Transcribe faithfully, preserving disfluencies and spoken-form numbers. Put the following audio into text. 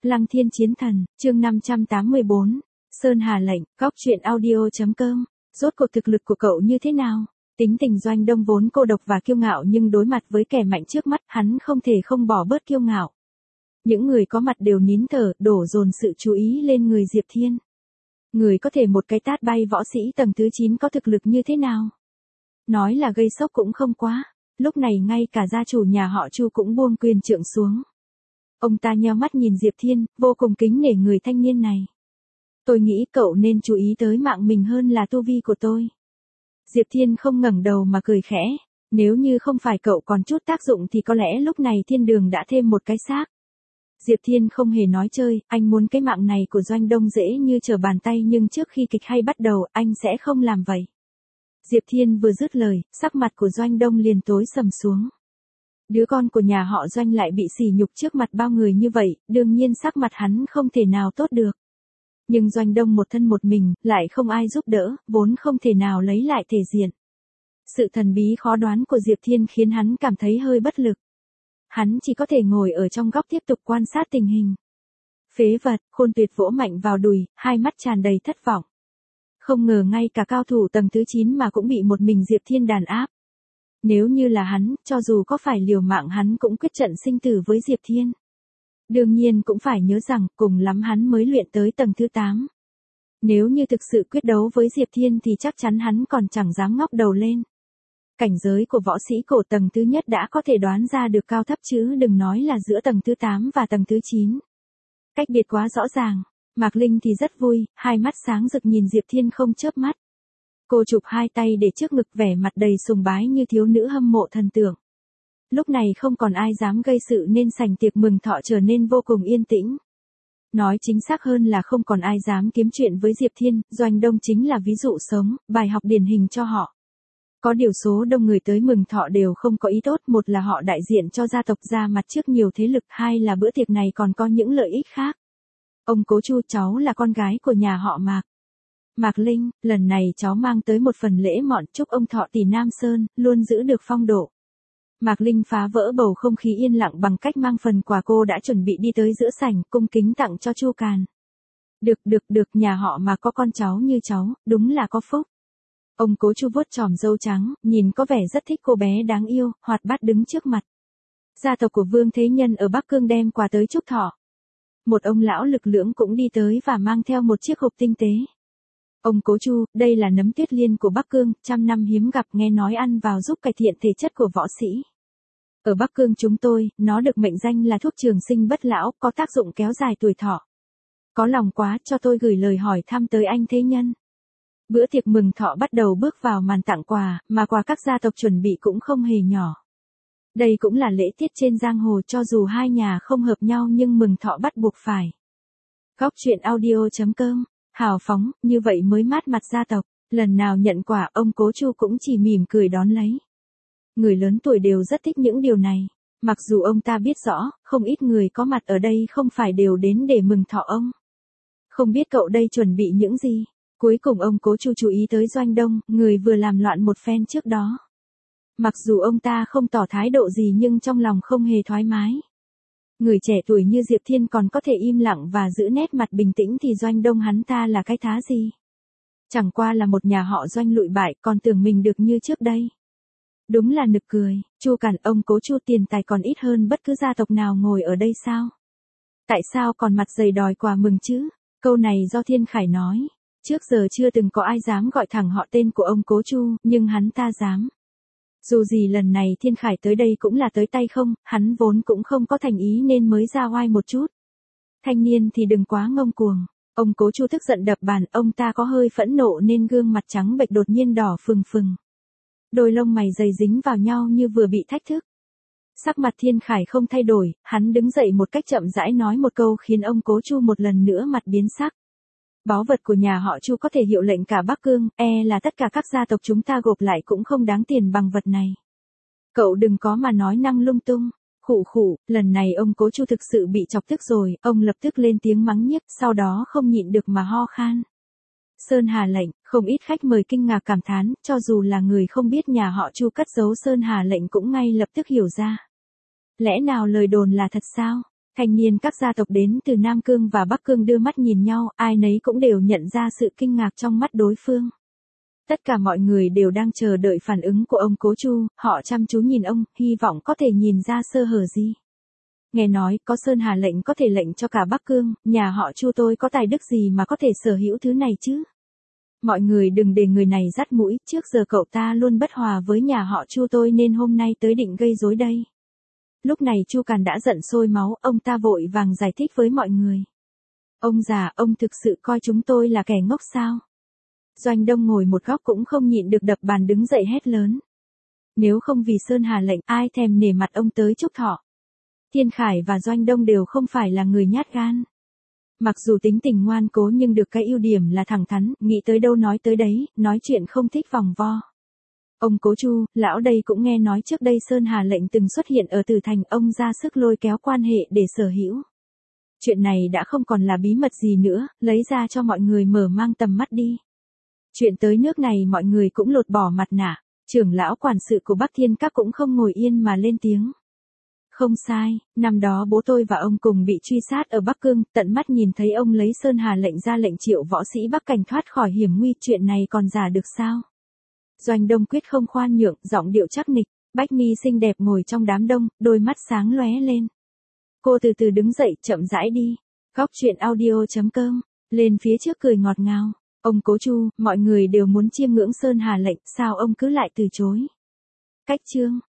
Lăng Thiên Chiến Thần, chương năm trăm tám mươi bốn, Sơn Hà lệnh, góc truyện audio.com, rốt cuộc thực lực của cậu như thế nào? Tính tình Doanh Đông vốn cô độc và kiêu ngạo nhưng đối mặt với kẻ mạnh trước mắt, hắn không thể không bỏ bớt kiêu ngạo. Những người có mặt đều nín thở, đổ dồn sự chú ý lên người Diệp Thiên. Người có thể một cái tát bay võ sĩ tầng thứ chín có thực lực như thế nào? Nói là gây sốc cũng không quá, lúc này ngay cả gia chủ nhà họ Chu cũng buông quyền trượng xuống. Ông ta nheo mắt nhìn Diệp Thiên, vô cùng kính nể người thanh niên này. Tôi nghĩ cậu nên chú ý tới mạng mình hơn là tu vi của tôi. Diệp Thiên không ngẩng đầu mà cười khẽ, nếu như không phải cậu còn chút tác dụng thì có lẽ lúc này thiên đường đã thêm một cái xác. Diệp Thiên không hề nói chơi, anh muốn cái mạng này của Doanh Đông dễ như trở bàn tay nhưng trước khi kịch hay bắt đầu anh sẽ không làm vậy. Diệp Thiên vừa dứt lời, sắc mặt của Doanh Đông liền tối sầm xuống. Đứa con của nhà họ Doanh lại bị sỉ nhục trước mặt bao người như vậy, đương nhiên sắc mặt hắn không thể nào tốt được. Nhưng Doanh Đông một thân một mình, lại không ai giúp đỡ, vốn không thể nào lấy lại thể diện. Sự thần bí khó đoán của Diệp Thiên khiến hắn cảm thấy hơi bất lực. Hắn chỉ có thể ngồi ở trong góc tiếp tục quan sát tình hình. Phế vật, Khôn Tuyệt vỗ mạnh vào đùi, hai mắt tràn đầy thất vọng. Không ngờ ngay cả cao thủ tầng thứ chín mà cũng bị một mình Diệp Thiên đàn áp. Nếu như là hắn, cho dù có phải liều mạng hắn cũng quyết trận sinh tử với Diệp Thiên. Đương nhiên cũng phải nhớ rằng, cùng lắm hắn mới luyện tới tầng thứ tám. Nếu như thực sự quyết đấu với Diệp Thiên thì chắc chắn hắn còn chẳng dám ngóc đầu lên. Cảnh giới của võ sĩ cổ tầng thứ nhất đã có thể đoán ra được cao thấp chứ đừng nói là giữa tầng thứ tám và tầng thứ chín. Cách biệt quá rõ ràng, Mạc Linh thì rất vui, hai mắt sáng rực nhìn Diệp Thiên không chớp mắt. Cô chụp hai tay để trước ngực vẻ mặt đầy sùng bái như thiếu nữ hâm mộ thần tượng. Lúc này không còn ai dám gây sự nên sảnh tiệc mừng thọ trở nên vô cùng yên tĩnh. Nói chính xác hơn là không còn ai dám kiếm chuyện với Diệp Thiên, Doanh Đông chính là ví dụ sống, bài học điển hình cho họ. Có điều số đông người tới mừng thọ đều không có ý tốt, một là họ đại diện cho gia tộc ra mặt trước nhiều thế lực, hai là bữa tiệc này còn có những lợi ích khác. Ông Cố Chu, cháu là con gái của nhà họ Mạc. Mạc Linh, lần này cháu mang tới một phần lễ mọn chúc ông thọ tỷ Nam Sơn, luôn giữ được phong độ. Mạc Linh phá vỡ bầu không khí yên lặng bằng cách mang phần quà cô đã chuẩn bị đi tới giữa sảnh, cung kính tặng cho Chu Càn. Được được được, nhà họ mà có con cháu như cháu, đúng là có phúc. Ông Cố Chu vuốt chòm râu trắng, nhìn có vẻ rất thích cô bé đáng yêu, hoạt bát đứng trước mặt. Gia tộc của Vương Thế Nhân ở Bắc Cương đem quà tới chúc thọ. Một ông lão lực lưỡng cũng đi tới và mang theo một chiếc hộp tinh tế. Ông Cố Chu, đây là nấm tuyết liên của Bắc Cương, trăm năm hiếm gặp, nghe nói ăn vào giúp cải thiện thể chất của võ sĩ. Ở Bắc Cương chúng tôi, nó được mệnh danh là thuốc trường sinh bất lão, có tác dụng kéo dài tuổi thọ. Có lòng quá, cho tôi gửi lời hỏi thăm tới anh Thế Nhân. Bữa tiệc mừng thọ bắt đầu bước vào màn tặng quà, mà quà các gia tộc chuẩn bị cũng không hề nhỏ. Đây cũng là lễ tiết trên giang hồ, cho dù hai nhà không hợp nhau nhưng mừng thọ bắt buộc phải. Góc truyện audio.com, hào phóng, như vậy mới mát mặt gia tộc. Lần nào nhận quà ông Cố Chu cũng chỉ mỉm cười đón lấy. Người lớn tuổi đều rất thích những điều này. Mặc dù ông ta biết rõ, không ít người có mặt ở đây không phải đều đến để mừng thọ ông. Không biết cậu đây chuẩn bị những gì? Cuối cùng ông Cố Chu chú ý tới Doanh Đông, người vừa làm loạn một phen trước đó. Mặc dù ông ta không tỏ thái độ gì nhưng trong lòng không hề thoải mái. Người trẻ tuổi như Diệp Thiên còn có thể im lặng và giữ nét mặt bình tĩnh thì Doanh Đông hắn ta là cái thá gì? Chẳng qua là một nhà họ Doanh lụi bại, còn tưởng mình được như trước đây. Đúng là nực cười, Chu Càn, ông Cố Chu tiền tài còn ít hơn bất cứ gia tộc nào ngồi ở đây sao? Tại sao còn mặt dày đòi quà mừng chứ? Câu này do Thiên Khải nói. Trước giờ chưa từng có ai dám gọi thẳng họ tên của ông Cố Chu, nhưng hắn ta dám. Dù gì lần này Thiên Khải tới đây cũng là tới tay không, hắn vốn cũng không có thành ý nên mới ra oai một chút. Thanh niên thì đừng quá ngông cuồng. Ông Cố Chu tức giận đập bàn, ông ta có hơi phẫn nộ nên gương mặt trắng bệch đột nhiên đỏ phừng phừng. Đôi lông mày dày dính vào nhau như vừa bị thách thức. Sắc mặt Thiên Khải không thay đổi, hắn đứng dậy một cách chậm rãi nói một câu khiến ông Cố Chu một lần nữa mặt biến sắc. Báu vật của nhà họ Chu có thể hiệu lệnh cả Bắc Cương, e là tất cả các gia tộc chúng ta gộp lại cũng không đáng tiền bằng vật này. Cậu đừng có mà nói năng lung tung. Khụ khụ, lần này ông Cố Chu thực sự bị chọc tức rồi, ông lập tức lên tiếng mắng nhiếc, sau đó không nhịn được mà ho khan. Sơn Hà lệnh, không ít khách mời kinh ngạc cảm thán, cho dù là người không biết nhà họ Chu cất giấu Sơn Hà lệnh cũng ngay lập tức hiểu ra. Lẽ nào lời đồn là thật sao? Thanh niên các gia tộc đến từ Nam Cương và Bắc Cương đưa mắt nhìn nhau, ai nấy cũng đều nhận ra sự kinh ngạc trong mắt đối phương. Tất cả mọi người đều đang chờ đợi phản ứng của ông Cố Chu, họ chăm chú nhìn ông, hy vọng có thể nhìn ra sơ hở gì. Nghe nói, có Sơn Hà lệnh có thể lệnh cho cả Bắc Cương, nhà họ Chu tôi có tài đức gì mà có thể sở hữu thứ này chứ? Mọi người đừng để người này dắt mũi, trước giờ cậu ta luôn bất hòa với nhà họ Chu tôi nên hôm nay tới định gây rối đây. Lúc này Chu Càn đã giận sôi máu, ông ta vội vàng giải thích với mọi người. Ông già, ông thực sự coi chúng tôi là kẻ ngốc sao? Doanh Đông ngồi một góc cũng không nhịn được đập bàn đứng dậy hét lớn. Nếu không vì Sơn Hà lệnh, ai thèm nể mặt ông tới chúc thọ. Thiên Khải và Doanh Đông đều không phải là người nhát gan. Mặc dù tính tình ngoan cố nhưng được cái ưu điểm là thẳng thắn, nghĩ tới đâu nói tới đấy, nói chuyện không thích vòng vo. Ông Cố Chu, lão đây cũng nghe nói trước đây Sơn Hà lệnh từng xuất hiện ở Tử Thành, ông ra sức lôi kéo quan hệ để sở hữu. Chuyện này đã không còn là bí mật gì nữa, lấy ra cho mọi người mở mang tầm mắt đi. Chuyện tới nước này mọi người cũng lột bỏ mặt nạ, trưởng lão quản sự của Bắc Thiên Các cũng không ngồi yên mà lên tiếng. Không sai, năm đó bố tôi và ông cùng bị truy sát ở Bắc Cương, tận mắt nhìn thấy ông lấy Sơn Hà lệnh ra lệnh triệu võ sĩ Bắc Cảnh thoát khỏi hiểm nguy, chuyện này còn giả được sao? Doanh Đông quyết không khoan nhượng, giọng điệu chắc nịch, Bách Mi xinh đẹp ngồi trong đám đông, đôi mắt sáng lóe lên. Cô từ từ đứng dậy, chậm rãi đi. Góc truyện audio chấm com, lên phía trước cười ngọt ngào. Ông Cố Chu, mọi người đều muốn chiêm ngưỡng Sơn Hà lệnh, sao ông cứ lại từ chối? Cách chương